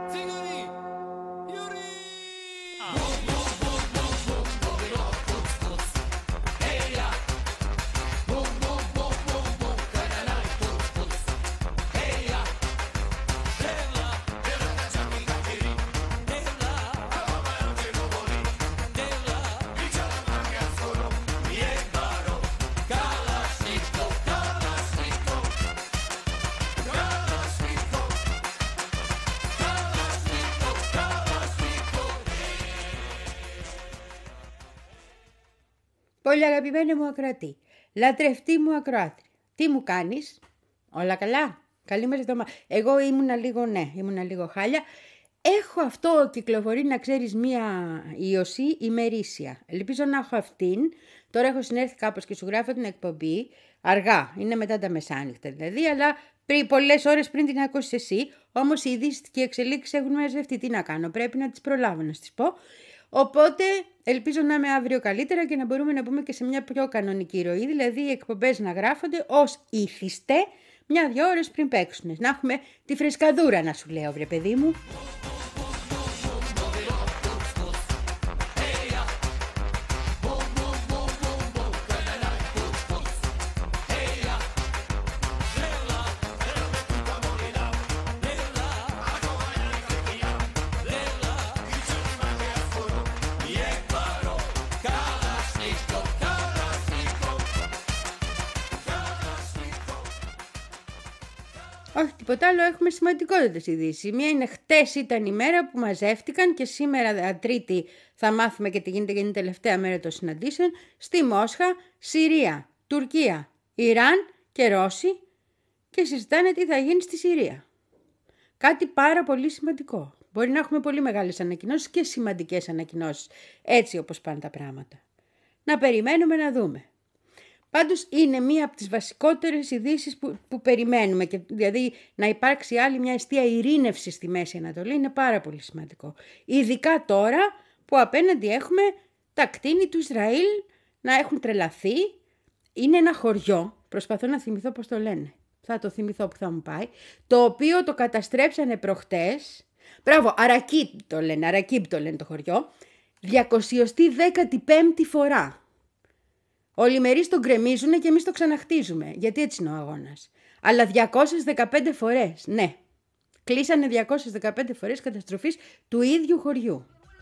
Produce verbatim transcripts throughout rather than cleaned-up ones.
Πολύ αγαπημένη μου ακροατή, λατρευτή μου ακροάτρια, τι μου κάνεις, όλα καλά, καλή μας εβδομάδα. Εγώ ήμουνα λίγο, ναι, ήμουνα λίγο χάλια. Έχω αυτό, κυκλοφορεί να ξέρεις, μία ίωση ημερήσια. Ελπίζω να έχω αυτήν. Τώρα έχω συνέρθει κάπως και σου γράφω την εκπομπή, αργά, είναι μετά τα μεσάνυχτα δηλαδή, αλλά πριν, πολλές ώρες πριν την ακούσεις εσύ, όμως οι ειδήσεις και οι εξελίξεις έχουν μαζευτεί. Τι να κάνω, πρέπει να τις προλάβω να τις πω. Οπότε ελπίζω να είμαι αύριο καλύτερα και να μπορούμε να μπούμε και σε μια πιο κανονική ροή, δηλαδή οι εκπομπές να γράφονται ως ήθιστε μια-δυο ώρες πριν παίξουν. Να έχουμε τη φρεσκαδούρα, να σου λέω, βρε παιδί μου. Όχι τίποτα άλλο, έχουμε σημαντικότερες ειδήσεις. Μία είναι χτες ήταν η μέρα που μαζεύτηκαν και σήμερα Τρίτη θα μάθουμε και τι γίνεται γιατί είναι η τελευταία μέρα των συναντήσεων. Στη Μόσχα, Συρία, Τουρκία, Ιράν και Ρώση και συζητάνε τι θα γίνει στη Συρία. Κάτι πάρα πολύ σημαντικό. Μπορεί να έχουμε πολύ μεγάλες ανακοινώσεις και σημαντικές ανακοινώσεις, έτσι όπως πάνε τα πράγματα. Να περιμένουμε να δούμε. Πάντως είναι μία από τις βασικότερες ειδήσεις που, που περιμένουμε και δηλαδή να υπάρξει άλλη μια εστία ειρήνευση στη Μέση Ανατολή είναι πάρα πολύ σημαντικό. Ειδικά τώρα που απέναντι έχουμε τα κτίνη του Ισραήλ να έχουν τρελαθεί. Είναι ένα χωριό, προσπαθώ να θυμηθώ πώς το λένε, θα το θυμηθώ που θα μου πάει, το οποίο το καταστρέψανε προχτές, μπράβο, Αρακίπ το λένε, Αρακίπ το λένε το χωριό, διακοσιοστή δέκατη πέμπτη φορά. Όλοι οι μερίς τον γκρεμίζουν και εμείς το ξαναχτίζουμε, γιατί έτσι είναι ο αγώνας. Αλλά διακόσιες δεκαπέντε φορές, ναι. Κλείσανε διακόσιες δεκαπέντε φορές καταστροφής του ίδιου χωριού.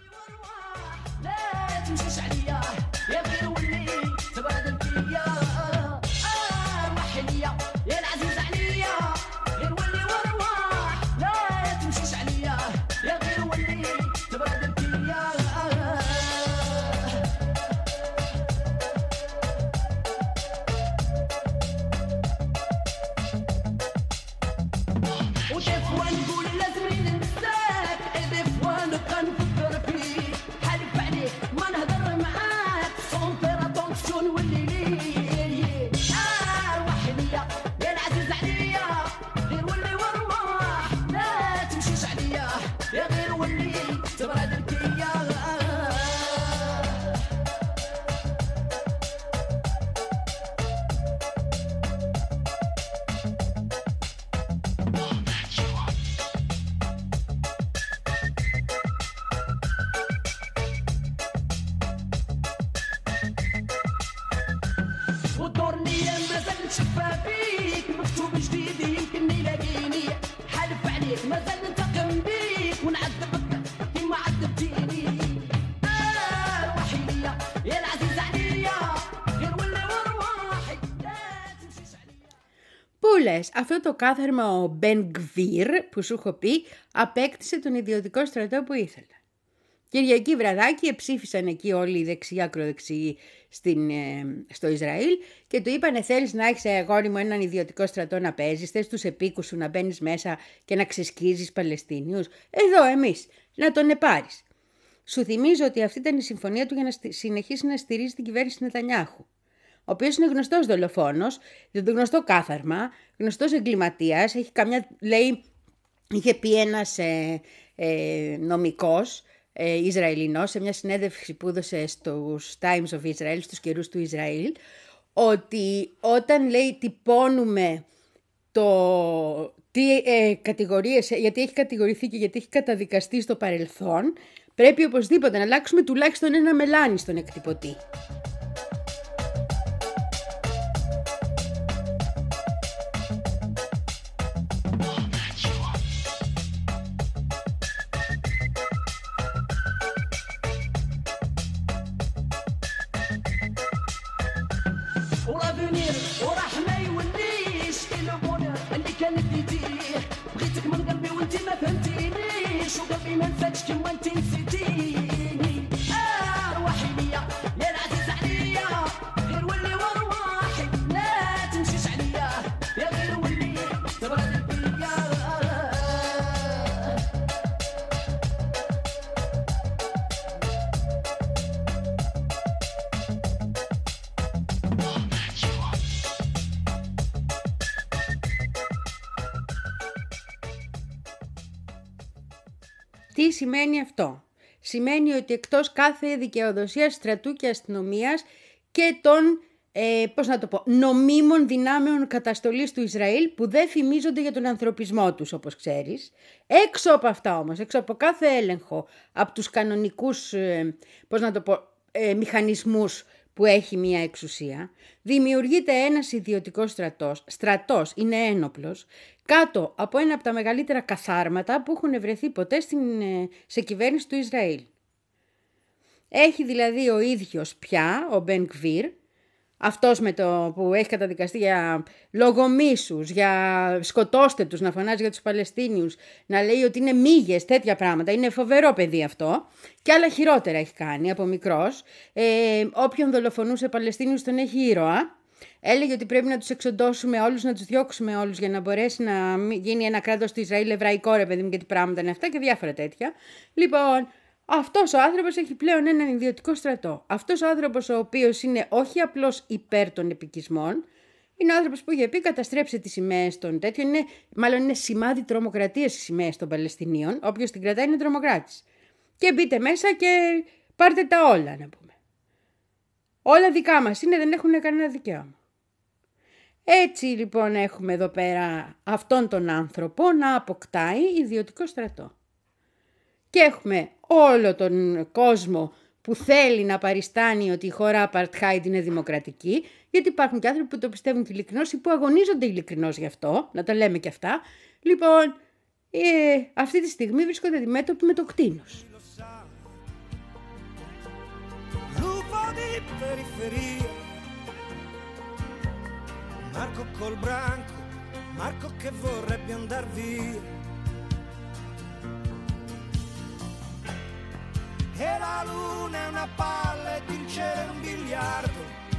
Αυτό το κάθαρμα ο Μπεν Γκβίρ που σου έχω πει απέκτησε τον ιδιωτικό στρατό που ήθελε. Κυριακή βραδάκι εψήφισαν εκεί όλοι οι δεξιοί ακροδεξιοί στην, ε, στο Ισραήλ και του είπανε θέλεις να έχεις αγόρι μου έναν ιδιωτικό στρατό να παίζεις, θες τους επίκους σου να μπαίνεις μέσα και να ξεσκίζεις Παλαιστίνιους. Εδώ εμείς να τον επάρεις. Σου θυμίζω ότι αυτή ήταν η συμφωνία του για να συνεχίσει να στηρίζει την κυβέρνηση Νετανιάχου, ο οποίος είναι γνωστός δολοφόνος, γνωστό κάθαρμα, γνωστός εγκληματίας, έχει καμιά, λέει, είχε πει ένας ε, ε, νομικός ε, Ισραηλινός σε μια συνέντευξη που έδωσε στους Times of Israel, στους καιρούς του Ισραήλ, ότι όταν, λέει, τυπώνουμε το, τι ε, κατηγορίες, γιατί έχει κατηγορηθεί και γιατί έχει καταδικαστεί στο παρελθόν, πρέπει οπωσδήποτε να αλλάξουμε τουλάχιστον ένα μελάνι στον εκτυπωτή. Τι σημαίνει αυτό? Σημαίνει ότι εκτός κάθε δικαιοδοσίας στρατού και αστυνομίας και των ε, πώς να το πω, νομίμων δυνάμεων καταστολής του Ισραήλ που δεν φημίζονται για τον ανθρωπισμό τους, όπως ξέρεις. Έξω από αυτά όμως, έξω από κάθε έλεγχο, από τους κανονικούς ε, πώς να το πω, ε, μηχανισμούς που έχει μία εξουσία, δημιουργείται ένας ιδιωτικός στρατός. Στρατός είναι ένοπλος, κάτω από ένα από τα μεγαλύτερα καθάρματα που έχουν βρεθεί ποτέ στην, σε κυβέρνηση του Ισραήλ. Έχει δηλαδή ο ίδιος πια, ο Μπεν Γκβίρ, αυτός με το που έχει καταδικαστεί για λογομίσους, για σκοτώστε τους, να φωνάζει για τους Παλαιστίνιους, να λέει ότι είναι μύγες, τέτοια πράγματα. Είναι φοβερό παιδί αυτό. Και άλλα χειρότερα έχει κάνει από μικρός. Ε, όποιον δολοφονούσε Παλαιστίνιους τον έχει ήρωα. Έλεγε ότι πρέπει να τους εξοντώσουμε όλους, να τους διώξουμε όλους για να μπορέσει να γίνει ένα κράτος του Ισραήλ εβραϊκό, ρε παιδί μου, και τι πράγματα είναι αυτά και διάφορα τέτοια. Λοιπόν, αυτός ο άνθρωπος έχει πλέον έναν ιδιωτικό στρατό. Αυτός ο άνθρωπος ο οποίος είναι όχι απλώς υπέρ των επικισμών, είναι ο άνθρωπος που είχε πει καταστρέψε τις σημαίες των τέτοιων, είναι, μάλλον είναι σημάδι τρομοκρατίας οι σημαίες των Παλαιστινίων, όποιος την κρατάει είναι τρομοκράτης. Και μπείτε μέσα και πάρτε τα όλα, να πούμε. Όλα δικά μας είναι, δεν έχουν κανένα δικαίωμα. Έτσι λοιπόν έχουμε εδώ πέρα αυτόν τον άνθρωπο να αποκτάει ιδιωτικό στρατό. Και έχουμε όλο τον κόσμο που θέλει να παριστάνει ότι η χώρα Apartheid είναι δημοκρατική, γιατί υπάρχουν και άνθρωποι που το πιστεύουν και ειλικρινώς ή που αγωνίζονται ειλικρινώς γι' αυτό, να τα λέμε και αυτά. Λοιπόν, ε, αυτή τη στιγμή βρίσκονται αντιμέτωποι με το κτήνος. Marco col branco, Marco che vorrebbe andar via. E la luna è una palla ed il cielo è un biliardo.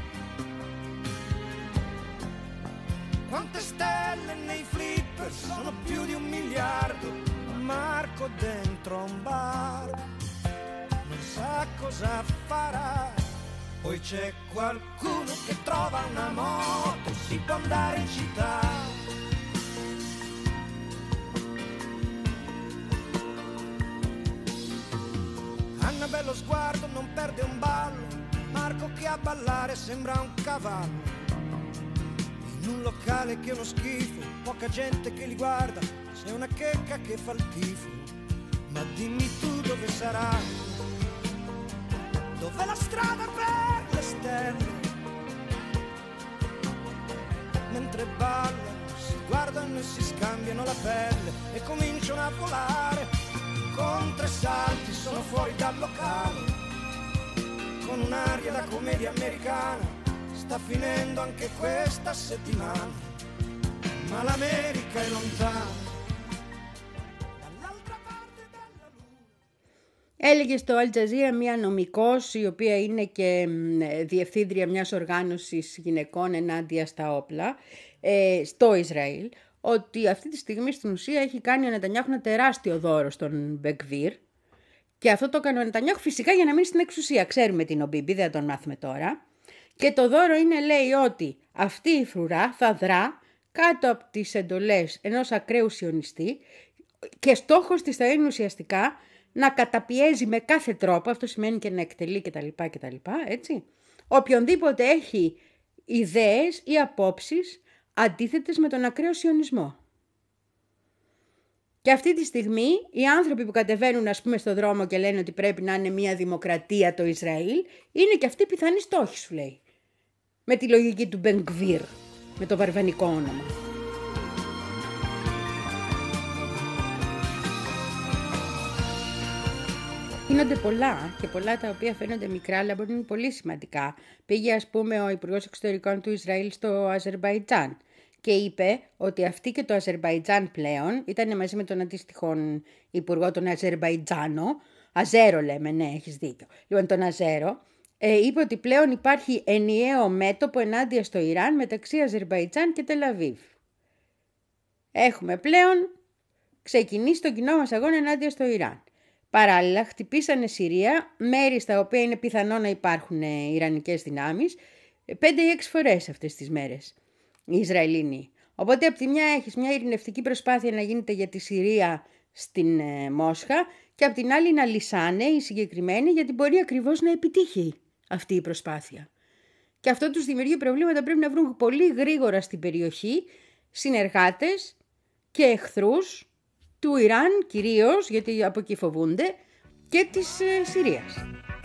Quante stelle nei flipper, sono più di un miliardo. Marco dentro un bar, non sa cosa farà. Poi c'è qualcuno che trova una moto, si può andare in città. Anna bello sguardo, non perde un ballo, Marco che a ballare sembra un cavallo. In un locale che è uno schifo, poca gente che li guarda, c'è una checca che fa il tifo. Ma dimmi tu dove sarà, dove la strada per le stelle, mentre ballano, si guardano e si scambiano la pelle e cominciano a volare. Con tre salti sono fuori dal locale, con un'aria da commedia americana. Sta finendo anche questa settimana, ma l'America è lontana. Έλεγε στο Al Jazeera μια νομικός, η οποία είναι και διευθύντρια μιας οργάνωσης γυναικών ενάντια στα όπλα ε, στο Ισραήλ, ότι αυτή τη στιγμή στην ουσία έχει κάνει ο Νετανιάχου ένα τεράστιο δώρο στον Μπεν Γκβίρ και αυτό το έκανε ο Νετανιάχου φυσικά για να μείνει στην εξουσία. Ξέρουμε την ο Μπίμπι, δεν τον μάθουμε τώρα. Και το δώρο είναι, λέει, ότι αυτή η φρουρά θα δρά κάτω από τις εντολές ενός ακραίου σιωνιστή και στόχος της θα είναι ουσιαστικά να καταπιέζει με κάθε τρόπο, αυτό σημαίνει και να εκτελεί κτλ. κτλ έτσι. Οποιονδήποτε έχει ιδέες ή απόψεις αντίθετες με τον ακραίο σιωνισμό. Και αυτή τη στιγμή οι άνθρωποι που κατεβαίνουν, ας πούμε, στο δρόμο και λένε ότι πρέπει να είναι μια δημοκρατία το Ισραήλ, είναι και αυτοί πιθανοί στόχοι, σου λέει. Με τη λογική του Μπενγκβίρ, με το βαρβανικό όνομα. Γίνονται πολλά και πολλά τα οποία φαίνονται μικρά, αλλά μπορεί να είναι πολύ σημαντικά. Πήγε, ας πούμε, ο Υπουργός Εξωτερικών του Ισραήλ στο Αζερμπαϊτζάν και είπε ότι αυτοί και το Αζερμπαϊτζάν πλέον, ήταν μαζί με τον αντίστοιχο υπουργό, τον Αζερμπαϊτζάνο, Αζέρο λέμε, ναι, έχεις δίκιο. Λοιπόν, τον Αζέρο, ε, είπε ότι πλέον υπάρχει ενιαίο μέτωπο ενάντια στο Ιράν μεταξύ Αζερμπαϊτζάν και Τελαβίβ. Έχουμε πλέον ξεκινήσει τον κοινό μας αγώνα ενάντια στο Ιράν. Παράλληλα, χτυπήσανε Συρία, μέρη στα οποία είναι πιθανό να υπάρχουν ε, ιρανικές δυνάμεις, πέντε ή έξι φορές αυτές τις μέρες, οι Ισραηλινοί. Οπότε, από τη μια έχεις μια ειρηνευτική προσπάθεια να γίνεται για τη Συρία στην ε, Μόσχα και από την άλλη να λυσάνε οι συγκεκριμένοι, γιατί μπορεί ακριβώς να επιτύχει αυτή η προσπάθεια. Και αυτό τους δημιουργεί προβλήματα, πρέπει να βρουν πολύ γρήγορα στην περιοχή συνεργάτες και εχθρούς του Ιράν κυρίως, γιατί από εκεί φοβούνται, και της ε, Συρίας.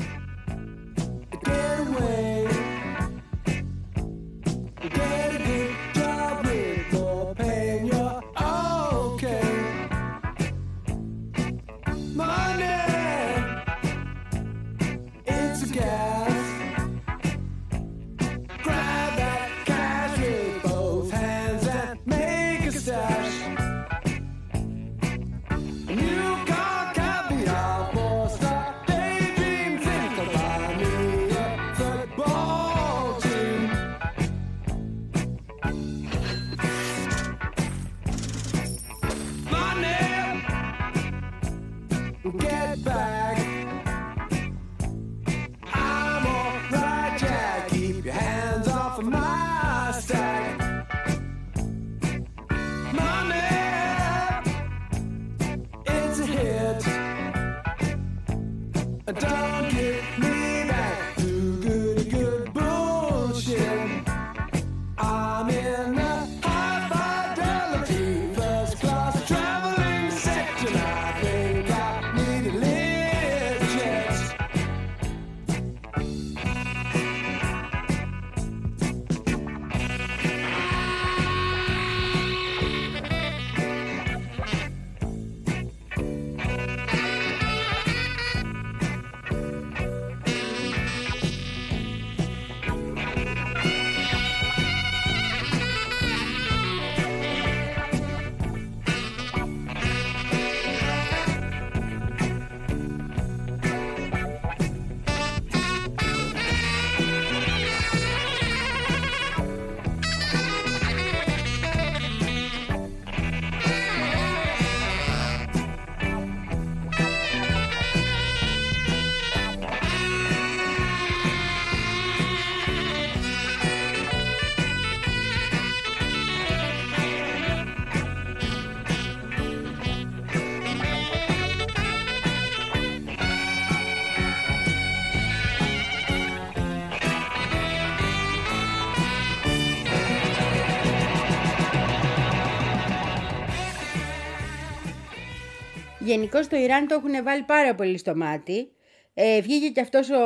Γενικώς το Ιράν το έχουν βάλει πάρα πολύ στο μάτι. Ε, βγήκε και αυτός ο,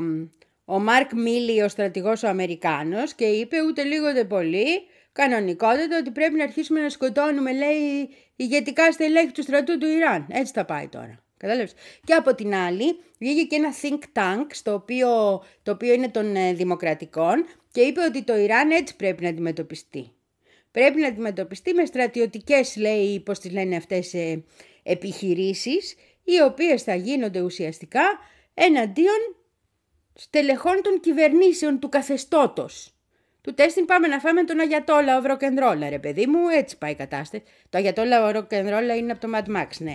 ο Μάρκ Μίλι, ο στρατηγός ο Αμερικάνος, και είπε ούτε λίγο ούτε πολύ, κανονικότατα, ότι πρέπει να αρχίσουμε να σκοτώνουμε, λέει, ηγετικά στελέχη του στρατού του Ιράν. Έτσι θα πάει τώρα. Κατάλαβες. Και από την άλλη βγήκε και ένα think tank, στο οποίο, το οποίο είναι των ε, δημοκρατικών, και είπε ότι το Ιράν έτσι πρέπει να αντιμετωπιστεί. Πρέπει να αντιμετωπιστεί με στρατιωτικές, λέει, πώς τις λένε αυτές, ε, επιχειρήσεις, οι οποίες θα γίνονται ουσιαστικά εναντίον στελεχών των κυβερνήσεων του καθεστώτος. Του τέστην πάμε να φάμε τον Αγιατόλα ο Ροκενρόλα, ρε παιδί μου, έτσι πάει η κατάσταση. Το Αγιατόλα ο Ροκενρόλα είναι από το Mad Max, ναι.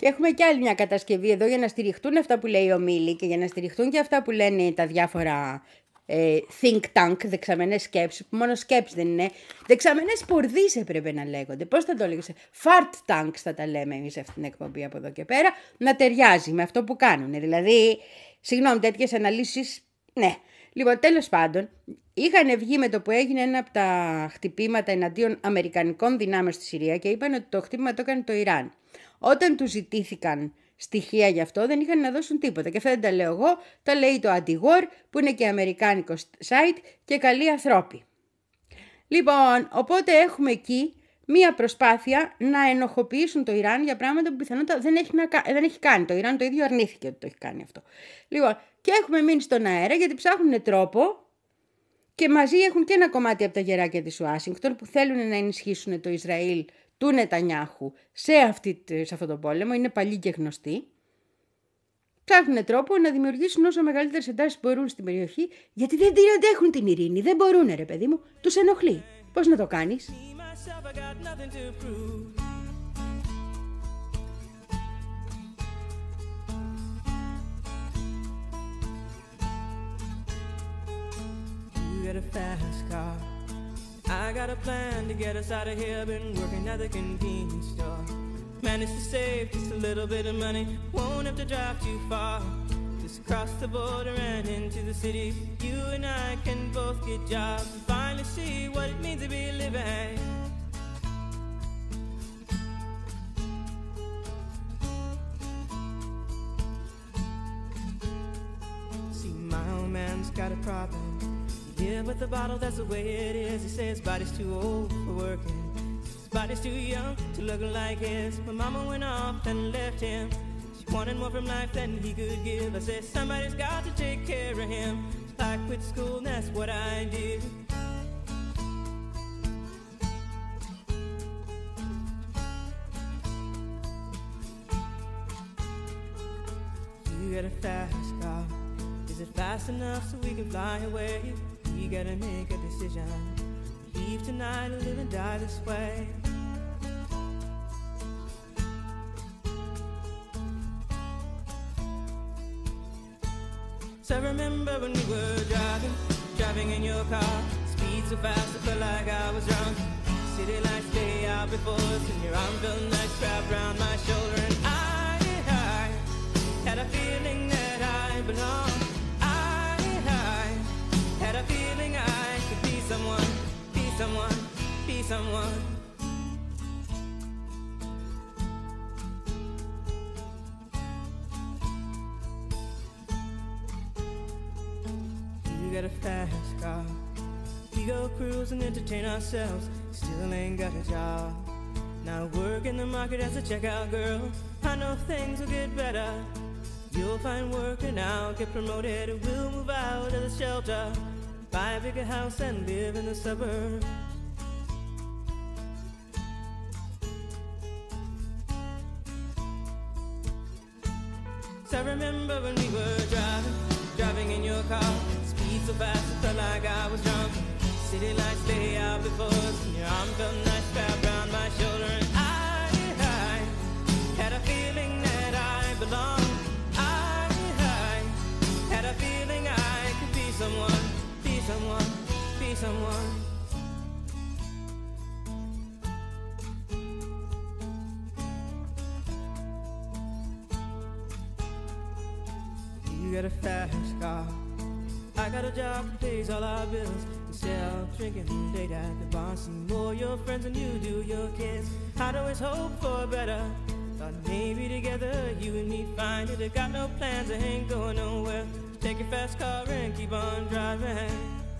Και έχουμε και άλλη μια κατασκευή εδώ για να στηριχτούν αυτά που λέει ο Μίλη και για να στηριχτούν και αυτά που λένε τα διάφορα ε, think tank, δεξαμενές σκέψεις, που μόνο σκέψεις δεν είναι. Δεξαμενές πορδείς έπρεπε να λέγονται. Πώς θα το λέγεις? Fart tanks θα τα λέμε εμείς αυτήν την εκπομπή από εδώ και πέρα, να ταιριάζει με αυτό που κάνουν. Δηλαδή, συγγνώμη, τέτοιες αναλύσεις, ναι. Λοιπόν, τέλος πάντων, είχαν βγει με το που έγινε ένα από τα χτυπήματα εναντίον αμερικανικών δυνάμεων στη Συρία και είπαν ότι το χτύπημα το έκανε το Ιράν. Όταν τους ζητήθηκαν στοιχεία γι' αυτό, δεν είχαν να δώσουν τίποτα. Και αυτά δεν τα λέω εγώ, τα λέει το Anti-War, που είναι και αμερικάνικο site και καλοί ανθρώποι. Λοιπόν, οπότε έχουμε εκεί μία προσπάθεια να ενοχοποιήσουν το Ιράν για πράγματα που πιθανότατα δεν έχει, να, δεν έχει κάνει. Το Ιράν το ίδιο αρνήθηκε ότι το έχει κάνει αυτό. Λοιπόν, και έχουμε μείνει στον αέρα γιατί ψάχνουν τρόπο και μαζί έχουν και ένα κομμάτι από τα γεράκια της Ουάσιγκτον που θέλουν να ενισχύσουν το Ισραήλ του Νετανιάχου σε, αυτή, σε αυτό το πόλεμο. Είναι παλιοί και γνωστοί. Ψάχνουν τρόπο να δημιουργήσουν όσο μεγαλύτερες εντάσεις μπορούν στην περιοχή, γιατί δεν την αντέχουν την ειρήνη. Δεν μπορούν, ρε παιδί μου, τους ενοχλεί. Πώς να το κάνεις? Get a fast car. I got a plan to get us out of here. Been working at the convenience store. Managed to save just a little bit of money. Won't have to drive too far. Just cross the border and into the city. You and I can both get jobs and finally see what it means to be living. See, my old man's got a problem. Yeah, but the bottle, that's the way it is. He says his body's too old for working. His body's too young to look like his. My mama went off and left him. She wanted more from life than he could give. I said, somebody's got to take care of him. So I quit school and that's what I did. You got a fast car. Is it fast enough so we can fly away? We gotta make a decision. Leave tonight or live and die this way. So I remember when we were driving, driving in your car. Speed so fast I felt like I was drunk. City lights lay out before us and your arm felt nice wrapped around my shoulder. And I, I had a feeling that I belonged. Had a feeling I could be someone, be someone, be someone. You got a fast car. We go cruise and entertain ourselves. Still ain't got a job. Now work in the market as a checkout girl. I know things will get better. You'll find work and I'll get promoted. We'll move out of the shelter. Buy a bigger house and live in the suburbs. So I remember when we were driving, driving in your car. Speed so fast it felt like I was drunk. City lights lay out before us and your arm felt nice wrapped around my shoulder. And I, I had a feeling that I belonged. I, I had a feeling I could be someone. Someone, be someone. You got a fast car. I got a job that pays all our bills. Instead of drinking late at the bar, see more your friends than you do your kids. I'd always hope for better. Thought maybe together you and me find it. I got no plans, I ain't going nowhere. Take your fast car and keep on driving.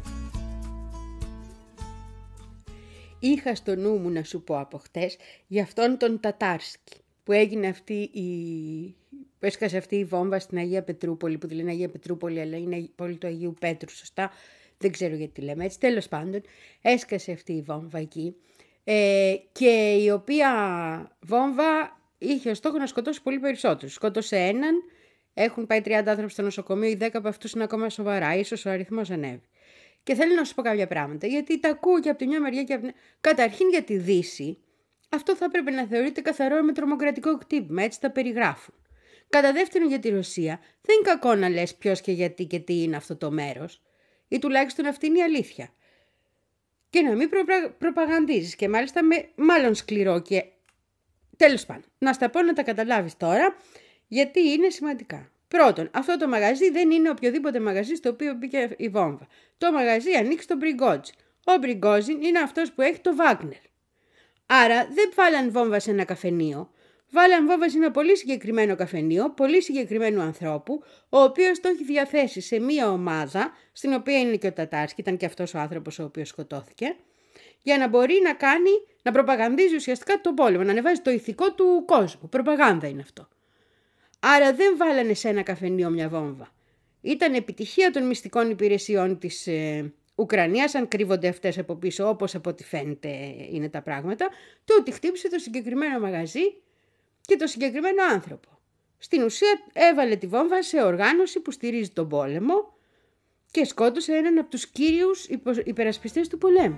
Είχα στο νου μου να σου πω από χτες για αυτόν τον Τατάρσκι που έγινε αυτή η... που έσκασε αυτή η βόμβα στην Αγία Πετρούπολη, που τη λένε Αγία Πετρούπολη αλλά είναι η πόλη του Αγίου Πέτρου, σωστά, δεν ξέρω γιατί τη λέμε έτσι, τέλος πάντων έσκασε αυτή η βόμβα εκεί ε, και η οποία βόμβα είχε ως στόχο να σκοτώσει πολύ περισσότερους. Σκότωσε έναν, έχουν πάει τριάντα άνθρωποι στο νοσοκομείο, οι δέκα από αυτούς είναι ακόμα σοβαρά, ίσως ο αριθμός ανέβει. Και θέλω να σου πω κάποια πράγματα, γιατί τα ακούω και από τη μια μεριά και από την... Καταρχήν για τη Δύση, αυτό θα έπρεπε να θεωρείται καθαρό με τρομοκρατικό κτύπημα, έτσι τα περιγράφουν. Κατά δεύτερον, για τη Ρωσία, δεν είναι κακό να λες ποιος και γιατί και τι είναι αυτό το μέρος, ή τουλάχιστον αυτή είναι η αλήθεια. Και να μην προπα... προπαγανδίζεις, και μάλιστα με μάλλον σκληρό και τέλος πάντων. Να στα πω να τα καταλάβεις τώρα, γιατί είναι σημαντικά. Πρώτον, αυτό το μαγαζί δεν είναι οποιοδήποτε μαγαζί στο οποίο μπήκε η βόμβα. Το μαγαζί ανήκει στον Πριγκότζιν. Ο Πριγκότζιν είναι αυτός που έχει το Βάγνερ. Άρα δεν βάλαν βόμβα σε ένα καφενείο. Βάλαν βόμβα σε ένα πολύ συγκεκριμένο καφενείο, πολύ συγκεκριμένου ανθρώπου, ο οποίος το έχει διαθέσει σε μία ομάδα, στην οποία είναι και ο Τατάρσκι, ήταν και αυτός ο άνθρωπος ο οποίος σκοτώθηκε, για να μπορεί να κάνει, να προπαγανδίζει ουσιαστικά τον πόλεμο, να ανεβάζει το ηθικό του κόσμου. Προπαγάνδα είναι αυτό. Άρα δεν βάλανε σε ένα καφενείο μια βόμβα. Ήταν επιτυχία των μυστικών υπηρεσιών της ε, Ουκρανίας, αν κρύβονται αυτές από πίσω, όπως από ό,τι φαίνεται είναι τα πράγματα, το ότι χτύπησε το συγκεκριμένο μαγαζί και το συγκεκριμένο άνθρωπο. Στην ουσία έβαλε τη βόμβα σε οργάνωση που στηρίζει τον πόλεμο και σκότωσε έναν από τους κύριους υπερασπιστές του πολέμου.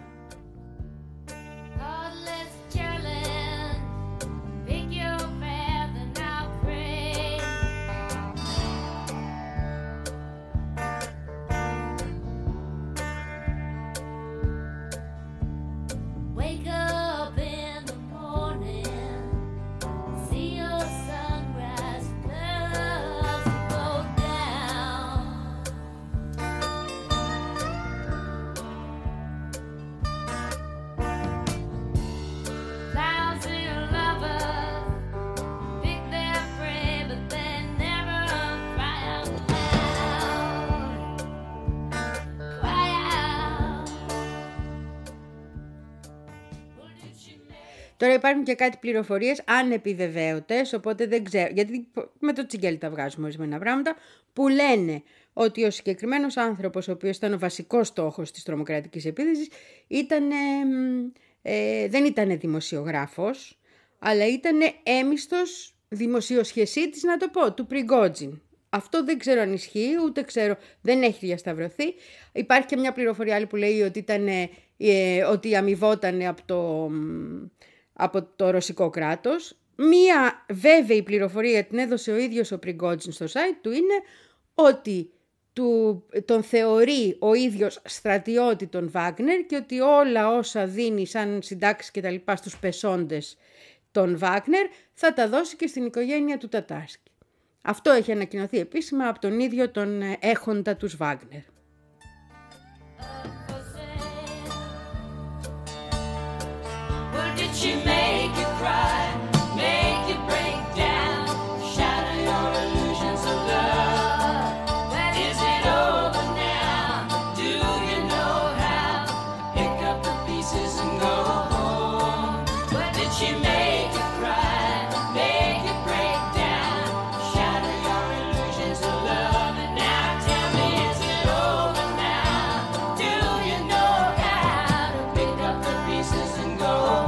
Τώρα υπάρχουν και κάτι πληροφορίες ανεπιβεβαίωτες, οπότε δεν ξέρω, γιατί με το τσιγκέλι τα βγάζουμε ορισμένα πράγματα, που λένε ότι ο συγκεκριμένος άνθρωπος, ο οποίος ήταν ο βασικός στόχος της τρομοκρατικής επίθεσης, ήταν, ε, δεν ήταν δημοσιογράφος, αλλά ήταν έμιστος δημοσιοσχεσίτης, να το πω, του Πριγκότζιν. Αυτό δεν ξέρω αν ισχύει, ούτε ξέρω, δεν έχει διασταυρωθεί. Υπάρχει και μια πληροφορία άλλη που λέει ότι, ήταν, ε, ότι αμοιβόταν από το... από το ρωσικό κράτος. Μία βέβαιη πληροφορία την έδωσε ο ίδιος ο Πριγκότζιν στο site του είναι ότι του, τον θεωρεί ο ίδιος στρατιώτη τον Βάγνερ και ότι όλα όσα δίνει σαν συντάξεις και τα λοιπά στους πεσόντες τον Βάγνερ θα τα δώσει και στην οικογένεια του Τατάρσκι. Αυτό έχει ανακοινωθεί επίσημα από τον ίδιο τον έχοντα τους Βάγνερ. Did she make you cry, make you break down, shatter your illusions of love? Is it over now? Do you know how? Pick up the pieces and go home. Did she make you cry, make you break down, shatter your illusions of love? And now tell me, is it over now? Do you know how to pick up the pieces and go home?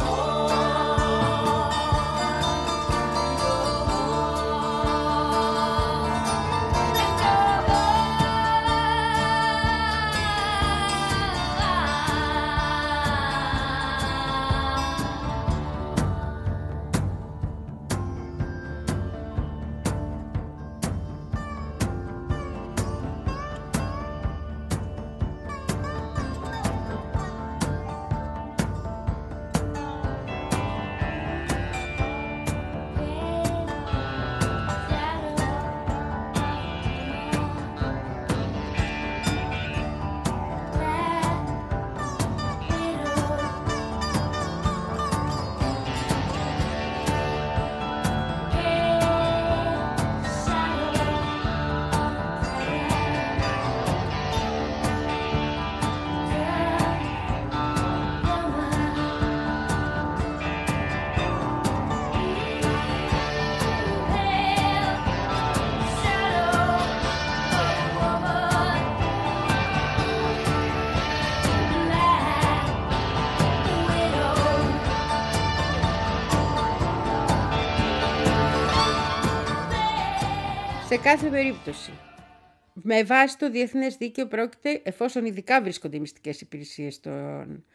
Σε κάθε περίπτωση, με βάση το διεθνές δίκαιο πρόκειται, εφόσον ειδικά βρίσκονται οι μυστικές υπηρεσίες των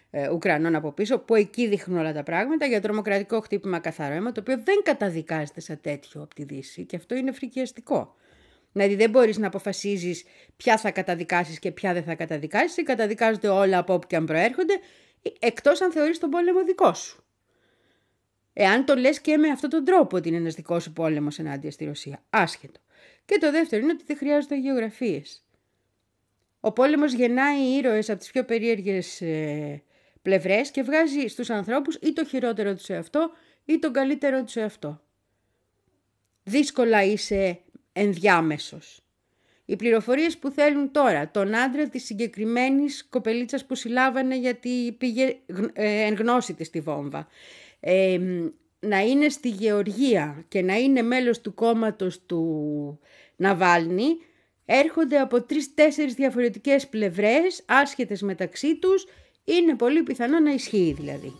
ε, Ουκρανών από πίσω, που εκεί δείχνουν όλα τα πράγματα, για τρομοκρατικό χτύπημα καθαρό αίμα, το οποίο δεν καταδικάζεται σαν τέτοιο από τη Δύση, και αυτό είναι φρικιαστικό. Δηλαδή δεν μπορείς να αποφασίζεις ποια θα καταδικάσεις και ποια δεν θα καταδικάσεις, καταδικάζονται όλα από όπου και αν προέρχονται, εκτός αν θεωρείς τον πόλεμο δικό σου. Εάν το λες και με αυτόν τον τρόπο ότι είναι ένας δικός σου πόλεμος ενάντια στη Ρωσία. Άσχετο. Και το δεύτερο είναι ότι δεν χρειάζονται γεωγραφίες. Ο πόλεμος γεννάει ήρωες από τις πιο περίεργες ε, πλευρές και βγάζει στους ανθρώπους ή το χειρότερο του σε αυτό ή τον καλύτερο του σε αυτό. Δύσκολα είσαι ενδιάμεσος. Οι πληροφορίες που θέλουν τώρα τον άντρα της συγκεκριμένης κοπελίτσας που συλλάβανε γιατί πήγε ε, εν γνώση της στη βόμβα, ε, να είναι στη Γεωργία και να είναι μέλος του κόμματος του Ναβάλνη, έρχονται από τρεις-τέσσερις διαφορετικές πλευρές, άσχετες μεταξύ τους, είναι πολύ πιθανό να ισχύει δηλαδή.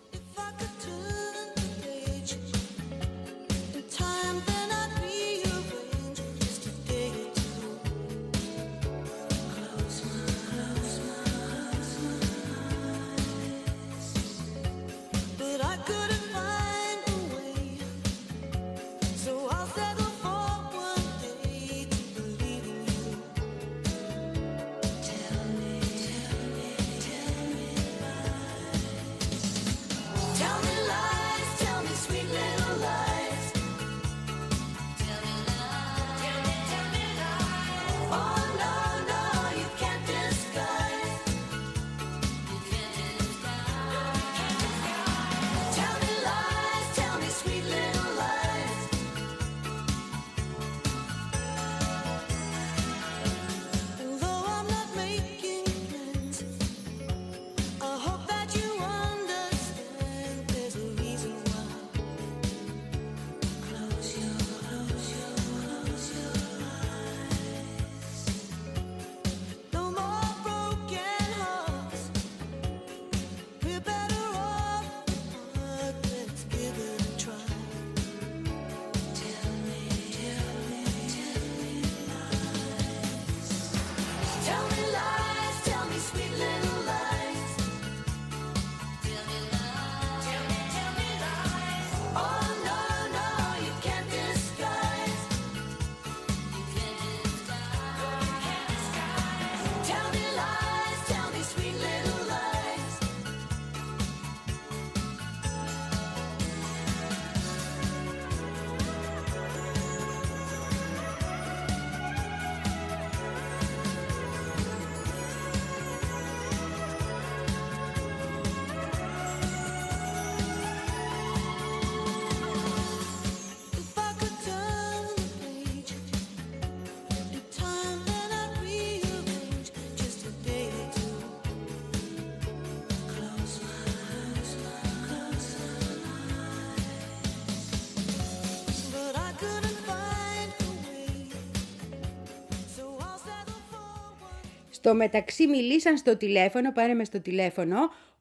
Στο μεταξύ μιλήσαν στο τηλέφωνο, πάρε με στο τηλέφωνο,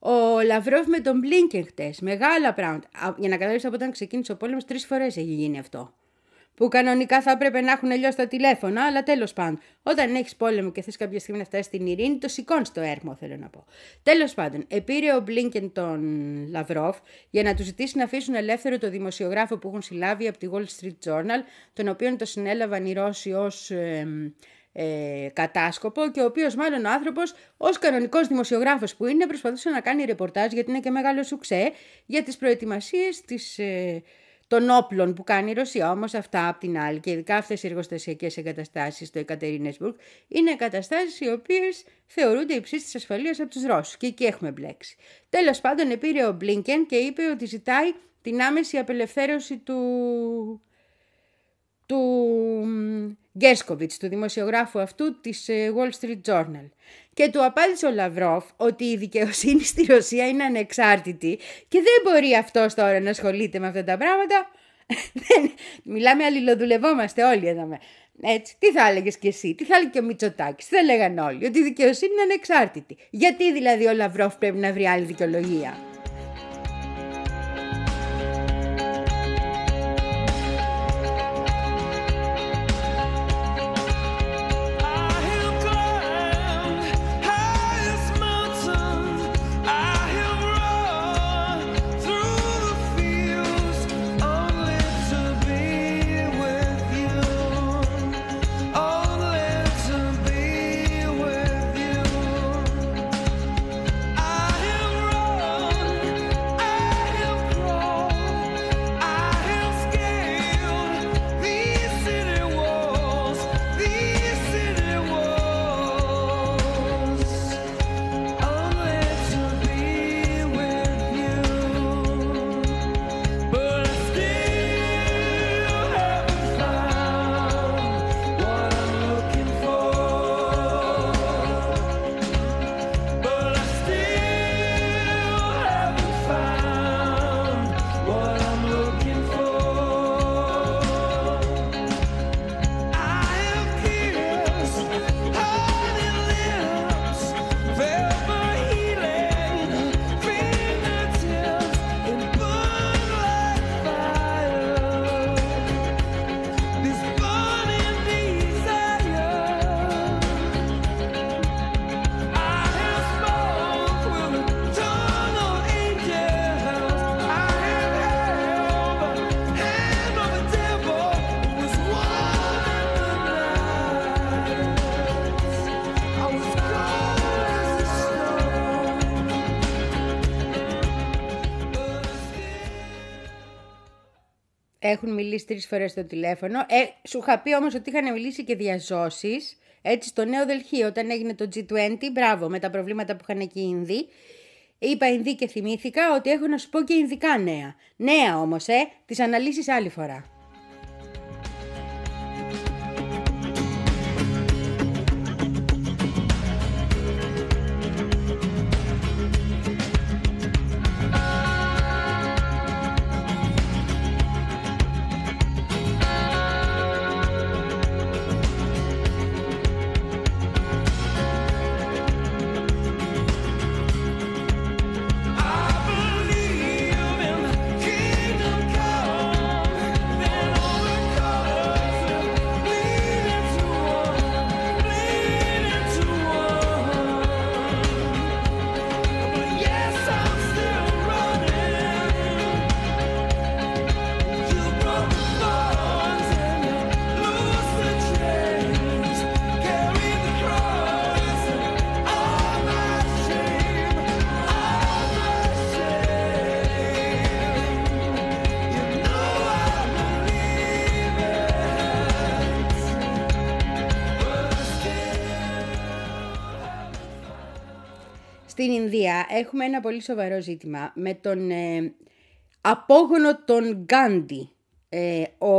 ο Λαυρόφ με τον Μπλίνκεν χτες. Μεγάλα πράγματα. Για να καταλάβεις, από όταν ξεκίνησε ο πόλεμος, τρεις φορές έχει γίνει αυτό. Που κανονικά θα έπρεπε να έχουν λιώσει τα τηλέφωνα, αλλά τέλος πάντων. Όταν έχεις πόλεμο και θες κάποια στιγμή να φτάσεις στην ειρήνη, το σηκώνεις το έρμο, θέλω να πω. Τέλος πάντων, επήρε ο Μπλίνκεν τον Λαυρόφ για να του ζητήσει να αφήσουν ελεύθερο το δημοσιογράφο που έχουν συλλάβει από τη Wall Street Journal, τον οποίον το συνέλαβαν οι Ρώσοι ως ε, ε, κατάσκοπο και ο οποίος μάλλον ο άνθρωπος ως κανονικός δημοσιογράφος που είναι προσπαθούσε να κάνει ρεπορτάζ, γιατί είναι και μεγάλο σουξέ, για τις προετοιμασίες της... Ε, των όπλων που κάνει η Ρωσία. Όμως αυτά απ' την άλλη, και ειδικά αυτές οι εργοστασιακές εγκαταστάσεις στο Εκατερίνεσμπουργκ, είναι εγκαταστάσεις οι οποίες θεωρούνται υψής της ασφαλείας από τους Ρώσους. Και εκεί έχουμε μπλέξει. Τέλος πάντων, επήρε ο Μπλίνκεν και είπε ότι ζητάει την άμεση απελευθέρωση του, του Γκέρσκοβιτς, του δημοσιογράφου αυτού της Wall Street Journal. Και του απάντησε ο Λαυρόφ ότι η δικαιοσύνη στη Ρωσία είναι ανεξάρτητη και δεν μπορεί αυτός τώρα να ασχολείται με αυτά τα πράγματα. Μιλάμε, αλληλοδουλευόμαστε όλοι εδώ. Έτσι, τι θα έλεγες κι εσύ, τι θα έλεγε και ο Μητσοτάκης, δεν λέγαν όλοι, ότι η δικαιοσύνη είναι ανεξάρτητη. Γιατί δηλαδή ο Λαυρόφ πρέπει να βρει άλλη δικαιολογία? I έχουν μιλήσει τρεις φορές στο τηλέφωνο. Ε, σου είχα πει όμως ότι είχαν μιλήσει και διαζώσεις, έτσι, στο Νέο Δελχή, όταν έγινε το τζι είκοσι, μπράβο, με τα προβλήματα που είχαν εκεί οι Ινδοί. Είπα Ινδοί και θυμήθηκα ότι έχω να σου πω και Ινδικά νέα. Νέα όμως, ε, τις αναλύσεις άλλη φορά. Στην Ινδία έχουμε ένα πολύ σοβαρό ζήτημα με τον ε, απόγονο των Γκάντι. Ε, ο,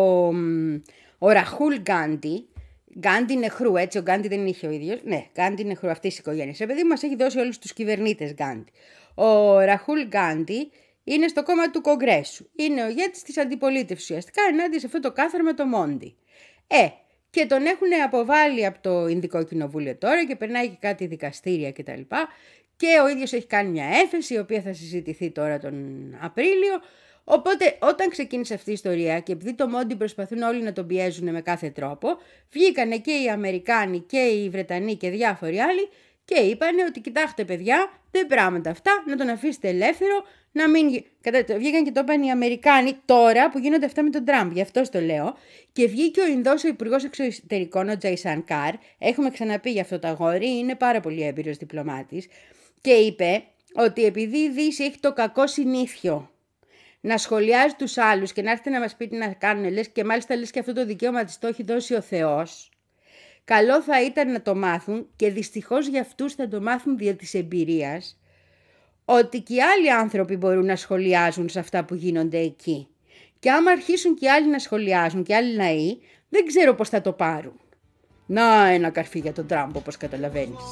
ο Ραχούλ Γκάντι, Γκάντι Νεχρού, έτσι, ο Γκάντι δεν είχε ο ίδιος. Ναι, Γκάντι Νεχρού, αυτής της οικογένειας. Επειδή μας έχει δώσει όλους τους κυβερνήτες Γκάντι. Ο Ραχούλ Γκάντι είναι στο κόμμα του Κογκρέσου. Είναι ο ηγέτης της αντιπολίτευσης ουσιαστικά ενάντια σε αυτό το κάθαρμα το Μόντι. Ε, και τον έχουν αποβάλει από το Ινδικό Κοινοβούλιο τώρα και περνάει και κάτι δικαστήρια κτλ. Και ο ίδιος έχει κάνει μια έφεση η οποία θα συζητηθεί τώρα τον Απρίλιο. Οπότε όταν ξεκίνησε αυτή η ιστορία και επειδή το Μόντι προσπαθούν όλοι να τον πιέζουν με κάθε τρόπο, βγήκανε και οι Αμερικάνοι και οι Βρετανοί και διάφοροι άλλοι και είπανε ότι κοιτάξτε παιδιά, δεν πράγματα αυτά, να τον αφήσετε ελεύθερο, να μην... Βγήκαν και το είπαν οι Αμερικάνοι τώρα που γίνονται αυτά με τον Τραμπ, γι' αυτό το λέω. Και βγήκε ο Ινδός ο Υπουργός Εξωτερικών, ο Τζαϊσανκάρ, έχουμε ξαναπεί για αυτό το αγόρι, είναι πάρα πολύ έμπειρος διπλωμάτης, και είπε ότι επειδή η Δύση έχει το κακό συνήθιο να σχολιάζει τους άλλους και να έρθει να μας πει τι να κάνουν, λες, και μάλιστα λες και αυτό το δικαίωμα της το έχει δώσει ο Θεός, καλό θα ήταν να το μάθουν και δυστυχώς για αυτούς θα το μάθουν δια της εμπειρίας, ότι και οι άλλοι άνθρωποι μπορούν να σχολιάζουν σε αυτά που γίνονται εκεί. Και άμα αρχίσουν και οι άλλοι να σχολιάζουν και άλλοι λαοί, δεν ξέρω πώς θα το πάρουν. Να ένα καρφί για τον Τραμπ, όπως καταλαβαίνεις.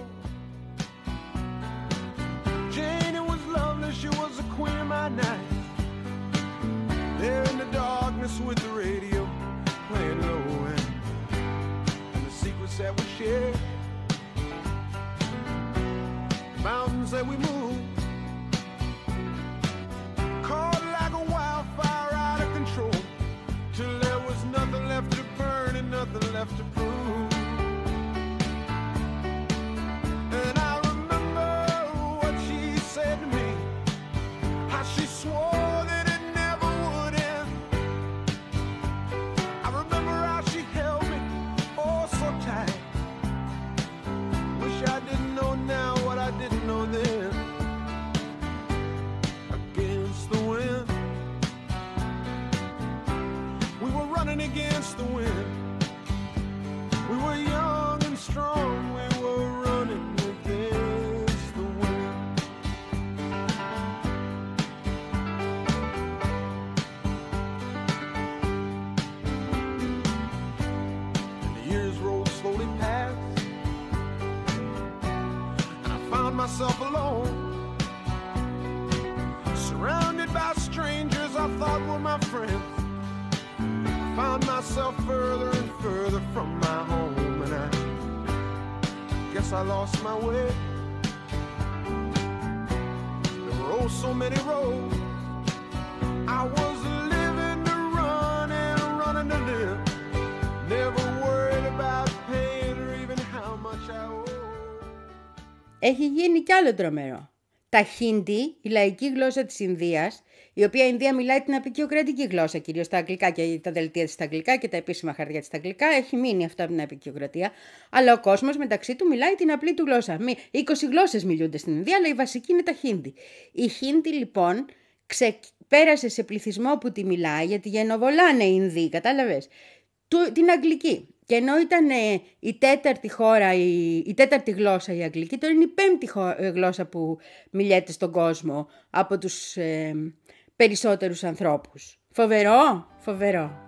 There in the darkness with the radio playing low end, and the secrets that we share, mountains that we move, caught like a wildfire out of control, till there was nothing left to burn and nothing left to prove. And I remember what she said to me, how she swore that I didn't know now what I didn't know then. Against the wind, we were running against the wind. We were young and strong, we were running against the wind. And the years rolled slowly past, myself alone, surrounded by strangers I thought were my friends. I found myself further and further from my home, and I guess I lost my way. There were oh so many roads. I was living to run and running to live, never worried about paying or even how much I owed. Έχει γίνει κι άλλο τρομερό. Τα Χίντι, η λαϊκή γλώσσα της Ινδίας, η οποία η Ινδία μιλάει την απεικιοκρατική γλώσσα, κυρίως τα αγγλικά και τα δελτία της στα αγγλικά και τα επίσημα χαρτιά της στα αγγλικά, έχει μείνει αυτά από την απεικιοκρατία, αλλά ο κόσμος μεταξύ του μιλάει την απλή του γλώσσα. είκοσι γλώσσες μιλούνται στην Ινδία, αλλά η βασική είναι τα Χίντι. Οι Χίντι λοιπόν ξε... πέρασε σε πληθυσμό που τη μιλάει, γιατί γενοβολάνε οι Ινδοί, κατάλαβες, του, την αγγλική. Και ενώ ήταν ε, η τέταρτη χώρα, η, η τέταρτη γλώσσα η αγγλική, τώρα είναι η πέμπτη χω... γλώσσα που μιλιέται στον κόσμο από τους ε, περισσότερους ανθρώπους. Φοβερό, φοβερό.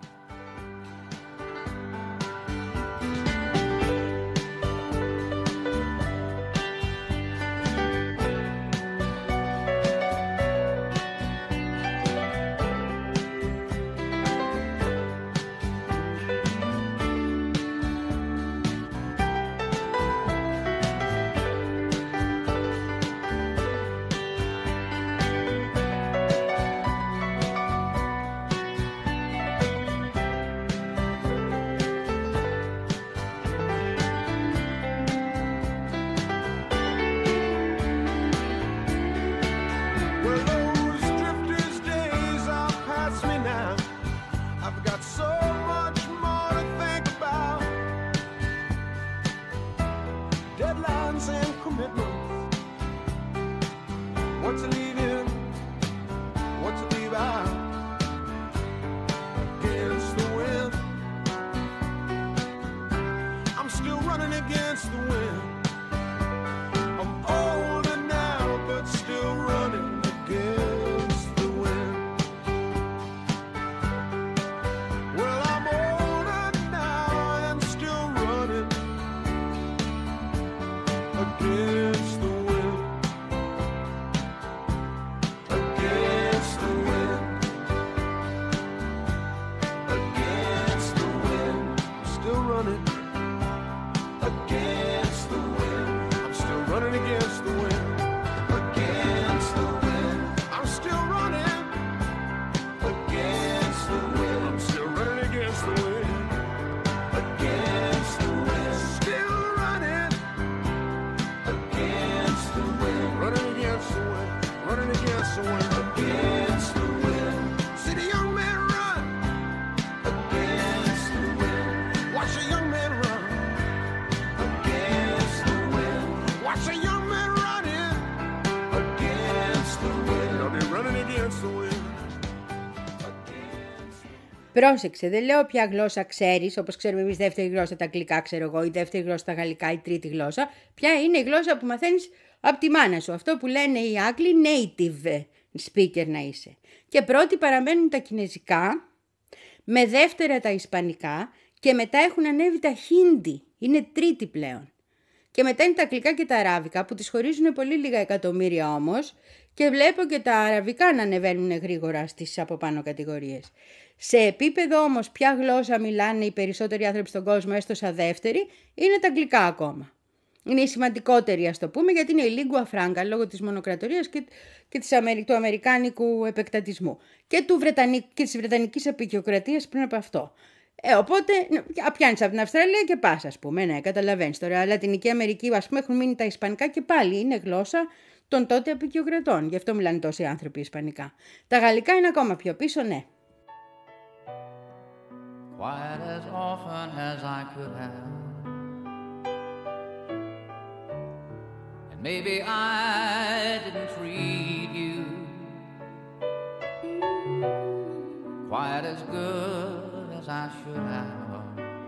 Πρόσεξε, δεν λέω ποια γλώσσα ξέρεις, όπως ξέρουμε εμείς δεύτερη γλώσσα τα αγγλικά, ξέρω εγώ, η δεύτερη γλώσσα τα γαλλικά, η τρίτη γλώσσα. Ποια είναι η γλώσσα που μαθαίνεις από τη μάνα σου. Αυτό που λένε οι Άγγλοι native speaker να είσαι. Και πρώτοι παραμένουν τα κινεζικά, με δεύτερα τα ισπανικά και μετά έχουν ανέβει τα χίντι. Είναι τρίτη πλέον. Και μετά είναι τα αγγλικά και τα αράβικα που τις χωρίζουν πολύ λίγα εκατομμύρια όμως και βλέπω και τα αραβικά να ανεβαίνουν γρήγορα στις από πάνω κατηγορίες. Σε επίπεδο όμως ποια γλώσσα μιλάνε οι περισσότεροι άνθρωποι στον κόσμο έστω σαν δεύτερη είναι τα αγγλικά ακόμα. Είναι η σημαντικότερη ας το πούμε γιατί είναι η lingua franca λόγω της μονοκρατορίας και, και της Αμερι... του αμερικάνικου επεκτατισμού και, του Βρετανικ... και της βρετανικής απεικιοκρατίας πριν από αυτό. Ε, οπότε πιάνεις από την Αυστραλία και πας ας πούμε, ναι καταλαβαίνεις τώρα. Λατινική Αμερική ας πούμε έχουν μείνει τα ισπανικά και πάλι είναι γλώσσα των τότε απεικιοκρατών. Γι' αυτό μιλάνε τόσοι άνθρωποι ισπανικά. Τα γαλλικά είναι ακόμα πιο πίσω, ναι. Quite as often as I could have, and maybe I didn't treat you quite as good as I should have.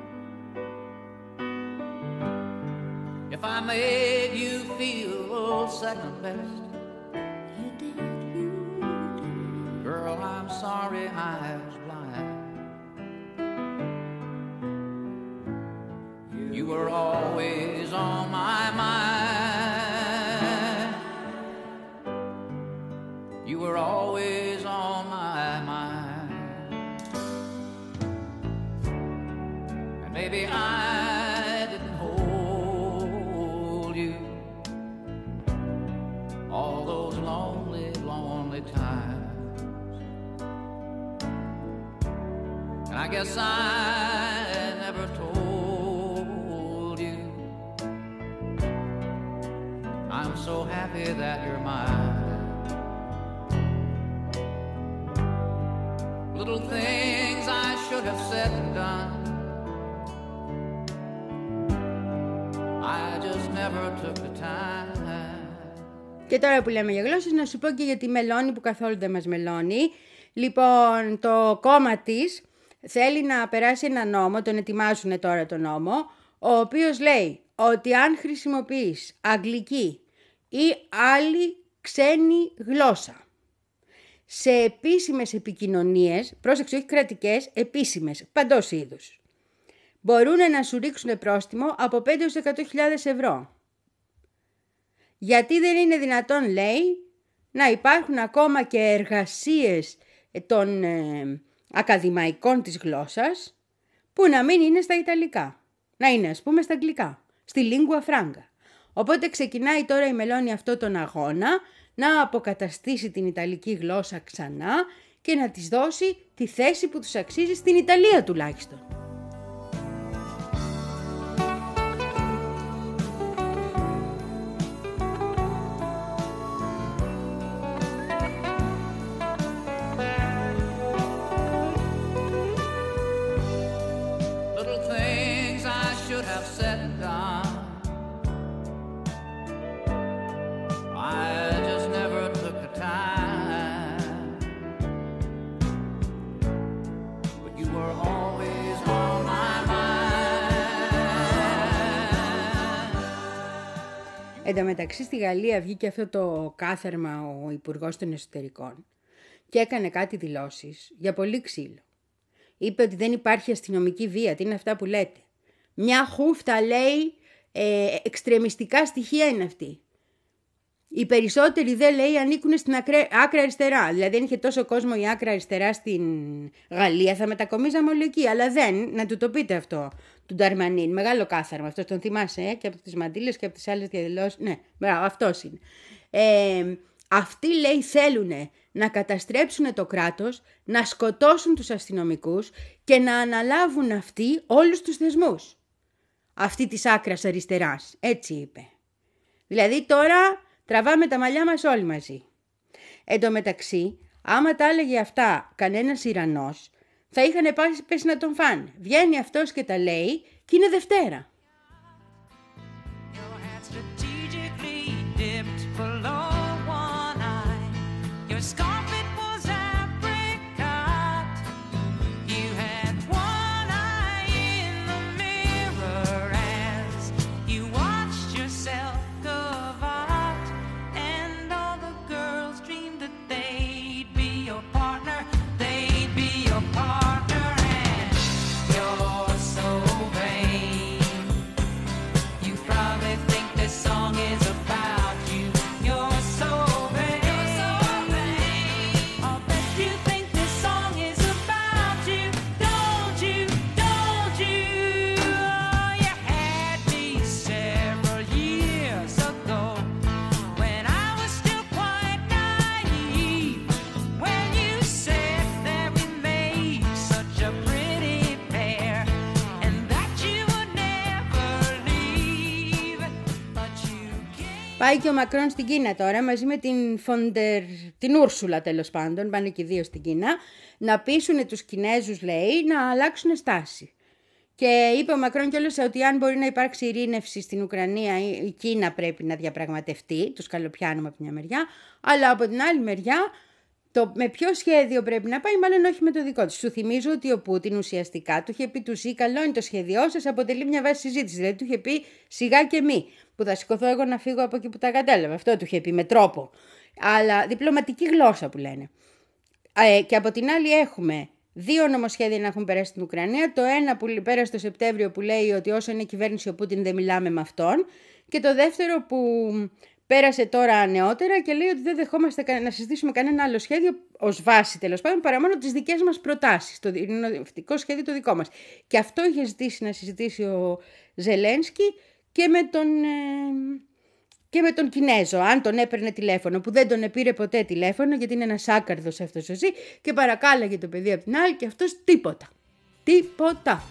If I made you feel second best, you did, you did. Girl, I'm sorry I was blind. You were always on my mind. You were always on my mind. And maybe I didn't hold you all those lonely, lonely times. And I guess I never told. I'm so happy that you're mine. Little things I should have said and done, I just never took the time. Και τώρα που λέμε για γλώσσες, να σου πω και για τη Μελώνη που καθόλου δεν μας μελώνει. Λοιπόν, το κόμμα της θέλει να περάσει ένα νόμο, τον ετοιμάζουν τώρα το νόμο, ο οποίος λέει ότι αν χρησιμοποιείς αγγλική ή άλλη ξένη γλώσσα σε επίσημες επικοινωνίες, πρόσεξε, όχι κρατικές, επίσημες, παντός είδους, μπορούν να σου ρίξουν πρόστιμο από πέντε έως εκατό χιλιάδες ευρώ. Γιατί δεν είναι δυνατόν, λέει, να υπάρχουν ακόμα και εργασίες των ε, ακαδημαϊκών της γλώσσας που να μην είναι στα Ιταλικά, να είναι ας πούμε στα Αγγλικά, στη lingua franca. Οπότε ξεκινάει τώρα η Μελώνη αυτό τον αγώνα να αποκαταστήσει την Ιταλική γλώσσα ξανά και να της δώσει τη θέση που τους αξίζει στην Ιταλία τουλάχιστον. Εν τω μεταξύ στη Γαλλία βγήκε αυτό το κάθαρμα ο Υπουργός των Εσωτερικών και έκανε κάτι δηλώσεις για πολύ ξύλο. Είπε ότι δεν υπάρχει αστυνομική βία, τι είναι αυτά που λέτε. Μια χούφτα, λέει, ε, εξτρεμιστικά στοιχεία είναι αυτή. Οι περισσότεροι δεν, λέει, ανήκουν στην ακρα... άκρα αριστερά. Δηλαδή αν είχε τόσο κόσμο η άκρα αριστερά στην Γαλλία θα μετακομίζαμε όλοι εκεί. Αλλά δεν, να του το πείτε αυτό του Νταρμανίν. Μεγάλο κάθαρμα, αυτός τον θυμάσαι, ε, και από τις μαντήλες και από τις άλλες διαδηλώσεις. Ναι, μπράβο, αυτός είναι. Ε, αυτοί, λέει, θέλουν να καταστρέψουν το κράτος, να σκοτώσουν τους αστυνομικούς και να αναλάβουν αυτοί όλους τους θεσμούς. Αυτή της άκρας αριστεράς, έτσι είπε. Δηλαδή τώρα τραβάμε τα μαλλιά μας όλοι μαζί. Εν τω μεταξύ, άμα τα έλεγε αυτά κανένας Ιρανός, θα είχαν πέσει να τον φάνε. Βγαίνει αυτός και τα λέει και είναι Δευτέρα. Πάει και ο Μακρόν στην Κίνα τώρα μαζί με την Φοντερ, την Ούρσουλα τέλος πάντων, πάνε και δύο στην Κίνα, να πείσουν τους Κινέζους, λέει, να αλλάξουν στάση. Και είπε ο Μακρόν κιόλας ότι αν μπορεί να υπάρξει ειρήνευση στην Ουκρανία, η Κίνα πρέπει να διαπραγματευτεί, τους καλοπιάνουμε από μια μεριά, αλλά από την άλλη μεριά το με ποιο σχέδιο πρέπει να πάει, μάλλον όχι με το δικό του. Σου θυμίζω ότι ο Πούτιν ουσιαστικά του είχε πει του ΣΥ, καλό είναι το σχέδιό σας, αποτελεί μια βάση συζήτηση. Δηλαδή του είχε πει σιγά και μη, που θα σηκωθώ εγώ να φύγω από εκεί που τα κατέλαβα. Αυτό του είχε πει με τρόπο. Αλλά διπλωματική γλώσσα που λένε. Ε, και από την άλλη έχουμε δύο νομοσχέδια να έχουν περάσει στην Ουκρανία. Το ένα που πέρασε το Σεπτέμβριο που λέει ότι όσο είναι κυβέρνηση ο Πούτιν δεν μιλάμε με αυτόν. Και το δεύτερο που πέρασε τώρα νεότερα και λέει ότι δεν δεχόμαστε να συζητήσουμε κανένα άλλο σχέδιο ως βάση τέλος πάντων παρά μόνο τις δικές μας προτάσεις. Το ειρηνευτικό σχέδιο το δικό μας. Και αυτό είχε ζητήσει να συζητήσει ο Ζελένσκι και με τον, ε, και με τον Κινέζο, αν τον έπαιρνε τηλέφωνο, που δεν τον επήρε ποτέ τηλέφωνο γιατί είναι ένας άκαρδος αυτός ο ΣΥ και παρακάλαγε το παιδί από την άλλη και αυτός τίποτα. Τίποτα.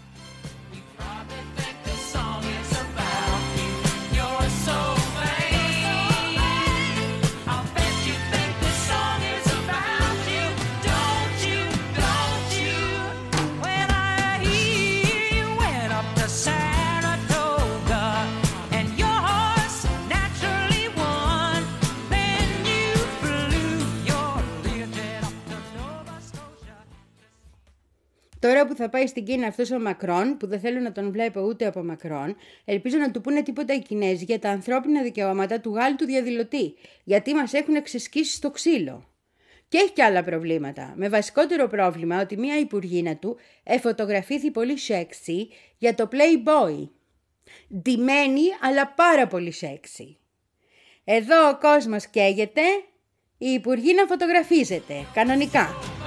Τώρα που θα πάει στην Κίνα αυτός ο Μακρόν, που δεν θέλω να τον βλέπω ούτε από Μακρόν, ελπίζω να του πούνε τίποτα οι Κινέζοι για τα ανθρώπινα δικαιώματα του Γάλλου του διαδηλωτή, γιατί μας έχουν ξεσκίσει στο ξύλο. Και έχει και άλλα προβλήματα. Με βασικότερο πρόβλημα ότι μία υπουργίνα του εφωτογραφήθη πολύ σεξι για το Playboy. Ντυμένη αλλά πάρα πολύ σεξι. Εδώ ο κόσμος καίγεται, η υπουργίνα φωτογραφίζεται, κανονικά.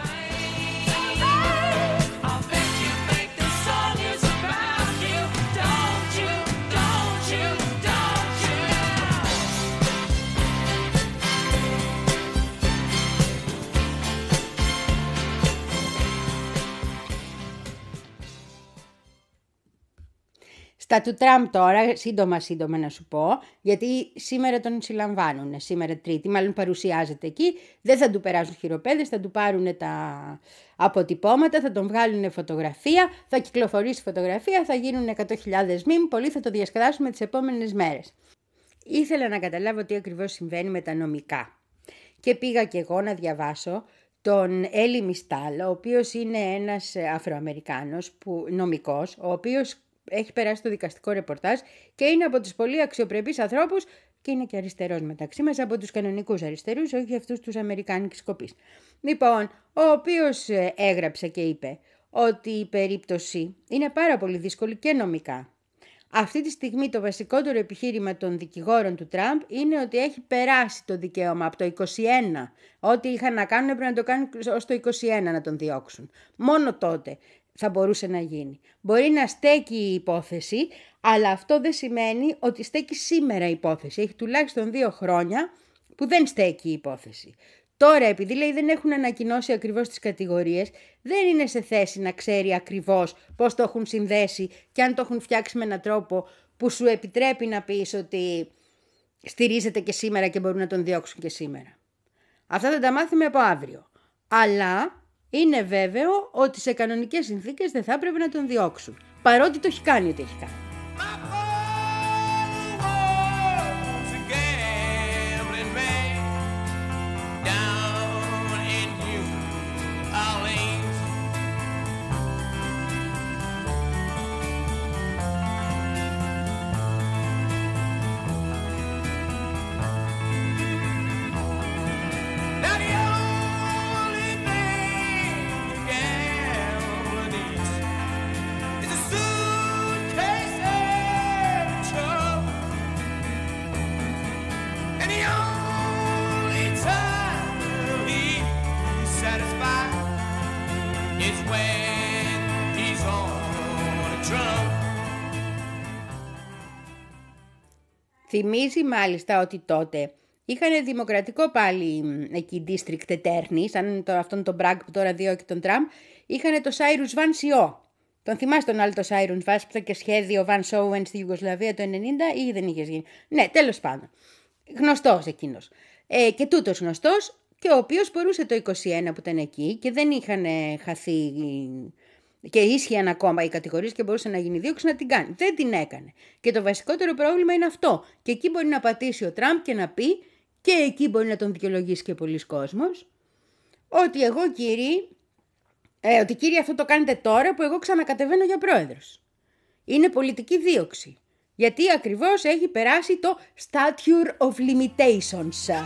Στα του Τραμπ τώρα, σύντομα σύντομα να σου πω, γιατί σήμερα τον συλλαμβάνουν, σήμερα Τρίτη, μάλλον παρουσιάζεται εκεί, δεν θα του περάσουν χειροπέδες, θα του πάρουν τα αποτυπώματα, θα τον βγάλουν φωτογραφία, θα κυκλοφορήσει φωτογραφία, θα γίνουν εκατό χιλιάδες μιμ, πολλοί θα το διασκεδάσουμε τις επόμενες μέρες. Ήθελα να καταλάβω τι ακριβώς συμβαίνει με τα νομικά και πήγα και εγώ να διαβάσω τον Έλλη Μιστάλ, ο οποίος είναι ένας Αφροαμερικάνος που, νομικός, ο οποίος έχει περάσει το δικαστικό ρεπορτάζ και είναι από τους πολύ αξιοπρεπείς ανθρώπους και είναι και αριστερός μεταξύ μας, από τους κανονικούς αριστερούς, όχι αυτούς τους αμερικάνικης κοπής. Λοιπόν, ο οποίος έγραψε και είπε ότι η περίπτωση είναι πάρα πολύ δύσκολη και νομικά. Αυτή τη στιγμή το βασικότερο επιχείρημα των δικηγόρων του Τραμπ είναι ότι έχει περάσει το δικαίωμα από το είκοσι ένα. Ό,τι είχαν να κάνουν έπρεπε να το κάνουν ως το είκοσι ένα να τον διώξουν. Μόνο τότε θα μπορούσε να γίνει. Μπορεί να στέκει η υπόθεση, αλλά αυτό δεν σημαίνει ότι στέκει σήμερα η υπόθεση. Έχει τουλάχιστον δύο χρόνια που δεν στέκει η υπόθεση. Τώρα, επειδή λέει δεν έχουν ανακοινώσει ακριβώς τις κατηγορίες, δεν είναι σε θέση να ξέρει ακριβώς πώς το έχουν συνδέσει και αν το έχουν φτιάξει με έναν τρόπο που σου επιτρέπει να πεις ότι στηρίζεται και σήμερα και μπορούν να τον διώξουν και σήμερα. Αυτά θα τα μάθουμε από αύριο. Αλλά είναι βέβαιο ότι σε κανονικές συνθήκες δεν θα έπρεπε να τον διώξουν. Παρότι το έχει κάνει ό,τι έχει κάνει. Θυμίζει μάλιστα ότι τότε είχαν δημοκρατικό πάλι εκεί district attorney, σαν το, αυτόν τον Μπραγκ που τώρα διώκει τον Τραμπ, είχαν το Cyrus Van Sio. Τον θυμάσαι τον άλλο το Cyrus Van που ήταν και σχέδιο Van Sowen στη Ιουγκοσλαβία το ενενήντα ή δεν είχες γίνει? Ναι, τέλος πάντων. Γνωστός εκείνος. Ε, και τούτος γνωστός και ο οποίος μπορούσε το είκοσι ένα που ήταν εκεί και δεν είχαν χαθεί και ίσχυαν ακόμα οι κατηγορίες και μπορούσε να γίνει δίωξη να την κάνει. Δεν την έκανε. Και το βασικότερο πρόβλημα είναι αυτό. Και εκεί μπορεί να πατήσει ο Τραμπ και να πει, και εκεί μπορεί να τον δικαιολογήσει και πολλοί κόσμος, ότι εγώ κύριοι, ε, ότι κύριοι αυτό το κάνετε τώρα που εγώ ξανακατεβαίνω για πρόεδρος. Είναι πολιτική δίωξη. Γιατί ακριβώς έχει περάσει το statute of limitations.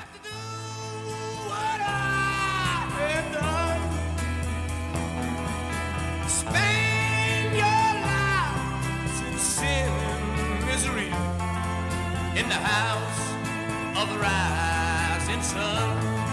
In the house of the rising sun.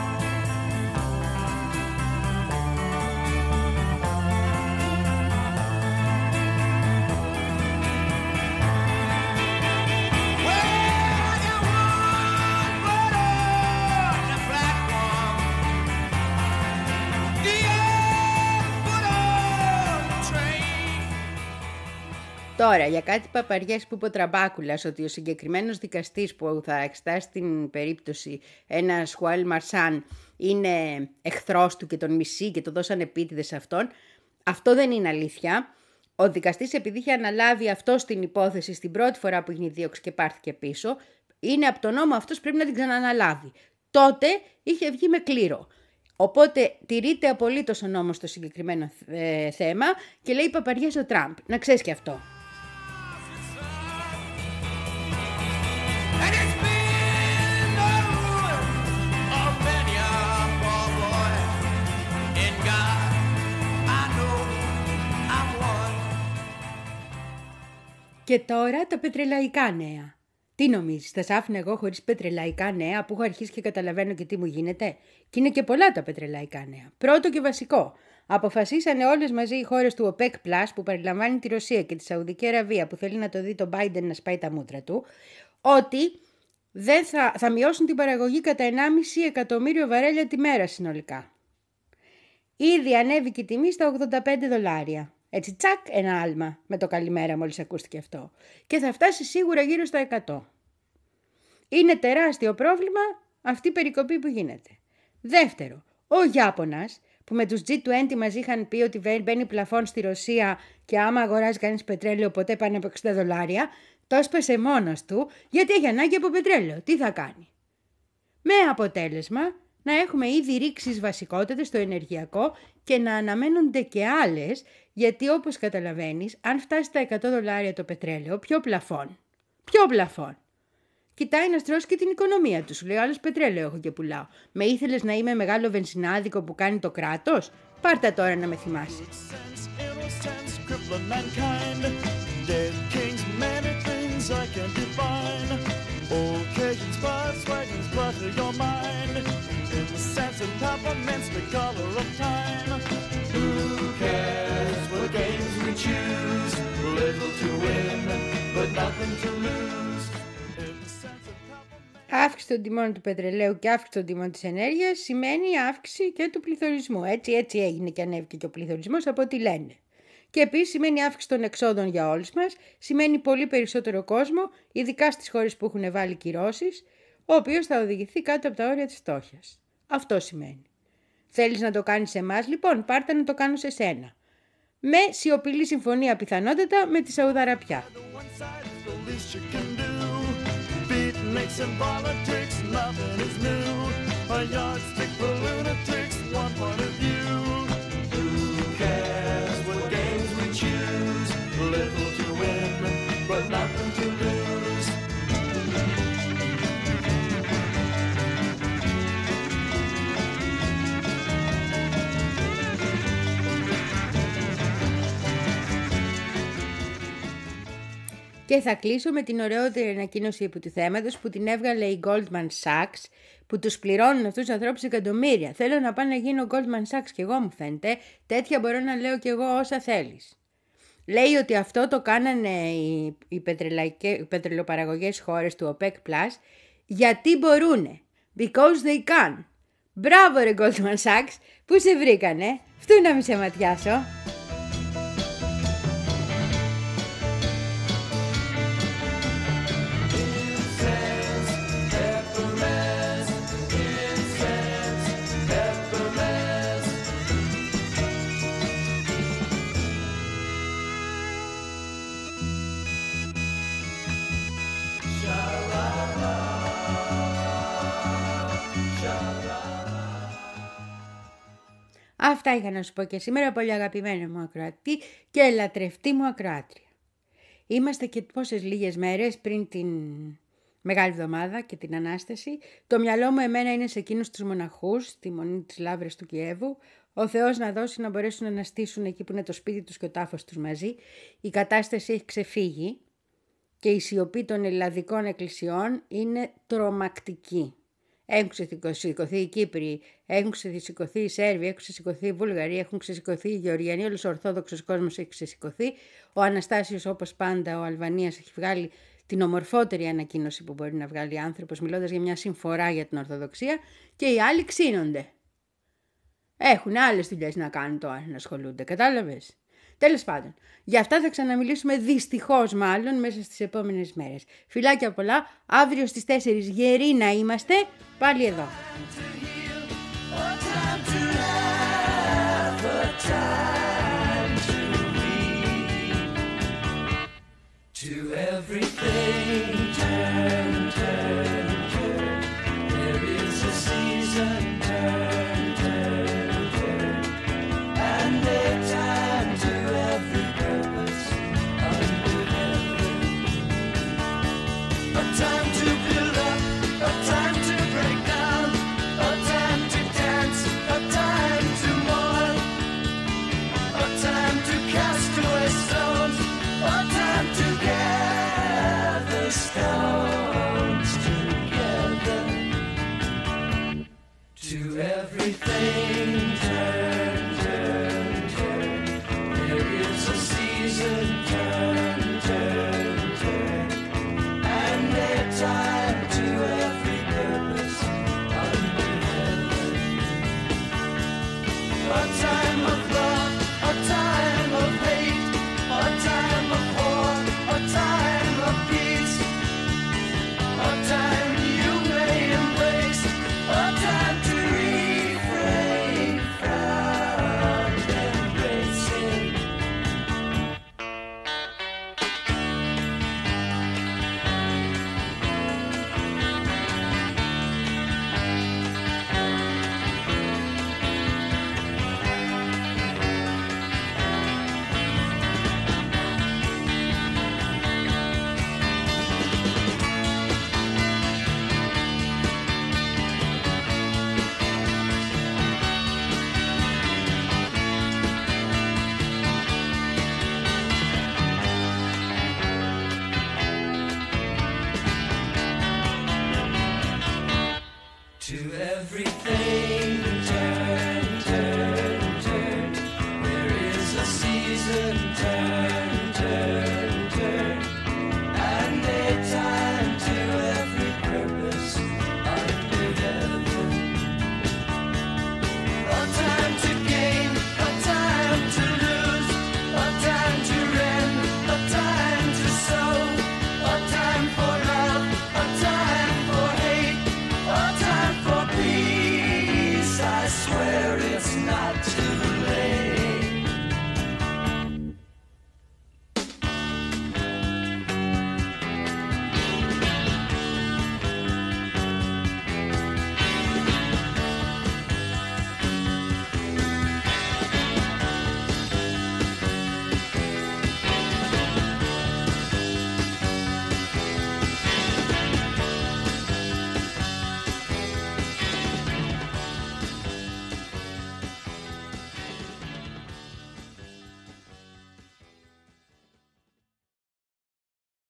Τώρα, για κάτι παπαριές που είπε ο Τραμπάκουλας, ότι ο συγκεκριμένος δικαστής που θα εξετάσει την περίπτωση, ένας Χουάιλ Μαρσάν, είναι εχθρός του και τον μισεί και το δώσαν επίτηδες σε αυτόν, αυτό δεν είναι αλήθεια. Ο δικαστής, επειδή είχε αναλάβει αυτό στην υπόθεση στην πρώτη φορά που έγινε η δίωξη και πάρθηκε πίσω, είναι από τον νόμο αυτός πρέπει να την ξανααναλάβει. Τότε είχε βγει με κλήρο. Οπότε τηρείται απολύτως ο νόμος στο συγκεκριμένο ε, θέμα και λέει παπαριές ο Τραμπ. Να ξέρεις και αυτό. Και τώρα τα πετρελαϊκά νέα. Τι νομίζεις, θα σ' άφηνα εγώ χωρίς πετρελαϊκά νέα που έχω αρχίσει και καταλαβαίνω και τι μου γίνεται? Και είναι και πολλά τα πετρελαϊκά νέα. Πρώτο και βασικό. Αποφασίσανε όλες μαζί οι χώρες του OPEC Plus, που περιλαμβάνει τη Ρωσία και τη Σαουδική Αραβία, που θέλει να το δει τον Biden να σπάει τα μούτρα του, ότι δεν θα, θα μειώσουν την παραγωγή κατά ενάμιση εκατομμύριο βαρέλια τη μέρα συνολικά. Ήδη ανέβηκε η τιμή στα ογδόντα πέντε δολάρια. Έτσι τσακ ένα άλμα με το καλημέρα μόλις ακούστηκε αυτό. Και θα φτάσει σίγουρα γύρω στα εκατό. Είναι τεράστιο πρόβλημα αυτή η περικοπή που γίνεται. Δεύτερο, ο Ιάπωνας που με τους τζι είκοσι μας είχαν πει ότι μπαίνει πλαφόν στη Ρωσία και άμα αγοράζει κανείς πετρέλαιο ποτέ πάνε από εξήντα δολάρια, το έσπασε μόνος του γιατί έχει ανάγκη από πετρέλαιο. Τι θα κάνει? Με αποτέλεσμα να έχουμε ήδη ρήξεις βασικότητες στο ενεργειακό και να αναμένονται και άλλες, γιατί όπως καταλαβαίνεις, αν φτάσει στα εκατό δολάρια το πετρέλαιο, ποιο πλαφόν? Ποιο πλαφόν? Κοιτάει να στρώσει και την οικονομία του. Σου λέει άλλος πετρέλαιο έχω και πουλάω. Με ήθελες να είμαι μεγάλο βενζινάδικο που κάνει το κράτος? Πάρτα τώρα να με θυμάσαι. Αύξηση των τιμών του πετρελαίου και αύξηση των τιμών της ενέργειας σημαίνει αύξηση και του πληθωρισμού. Έτσι, έτσι έγινε και ανέβηκε και ο πληθωρισμός από ό,τι λένε. Και επίσης σημαίνει αύξηση των εξόδων για όλους μας, σημαίνει πολύ περισσότερο κόσμο, ειδικά στις χώρες που έχουν βάλει κυρώσεις, ο οποίος θα οδηγηθεί κάτω από τα όρια της φτώχειας. Αυτό σημαίνει. Θέλεις να το κάνεις σε εμάς, λοιπόν, πάρτε να το κάνω σε σένα. Με σιωπηλή συμφωνία πιθανότατα με τη Σαουδαραπιά. Και θα κλείσω με την ωραιότερη ανακοίνωση επί του θέματος που την έβγαλε η Goldman Sachs, που τους πληρώνουν αυτούς τους ανθρώπους εκατομμύρια. Θέλω να πάω να γίνω Goldman Sachs κι εγώ, μου φαίνεται. Τέτοια μπορώ να λέω κι εγώ όσα θέλεις. Λέει ότι αυτό το κάνανε οι, οι, οι πετρελαιοπαραγωγές χώρες του OPEC Plus γιατί μπορούνε. Because they can. Μπράβο ρε Goldman Sachs, πού σε βρήκανε? Φτού να μη σε ματιάσω. Αυτά είχα να σου πω και σήμερα, πολύ αγαπημένο μου ακροατή και ελατρευτή μου ακροάτρια. Είμαστε και πόσες λίγες μέρες πριν την Μεγάλη Εβδομάδα και την Ανάσταση. Το μυαλό μου εμένα είναι σε εκείνους τους μοναχούς, τη μονή της Λαύρας του Κιέβου. Ο Θεός να δώσει να μπορέσουν να αναστήσουν εκεί που είναι το σπίτι τους και ο τάφος τους μαζί. Η κατάσταση έχει ξεφύγει και η σιωπή των ελλαδικών εκκλησιών είναι τρομακτική. Έχουν ξεσηκωθεί οι Κύπροι, έχουν ξεσηκωθεί οι Σέρβοι, έχουν ξεσηκωθεί οι Βούλγαροι, έχουν ξεσηκωθεί οι Γεωργιανοί, όλος ο Ορθόδοξος κόσμος έχει ξεσηκωθεί. Ο Αναστάσιος, όπως πάντα, ο Αλβανίας, έχει βγάλει την ομορφότερη ανακοίνωση που μπορεί να βγάλει άνθρωπος, μιλώντας για μια συμφορά για την Ορθοδοξία, και οι άλλοι ξύνονται. Έχουν άλλες δουλειές να κάνουν τώρα, να ασχολούνται, κατάλαβες. Τέλος πάντων, για αυτά θα ξαναμιλήσουμε δυστυχώς μάλλον μέσα στις επόμενες μέρες. Φιλάκια πολλά, αύριο στις τέσσερις γεροί να είμαστε, πάλι εδώ. To everything turn, turn, turn. There is a season, turn, turn. time to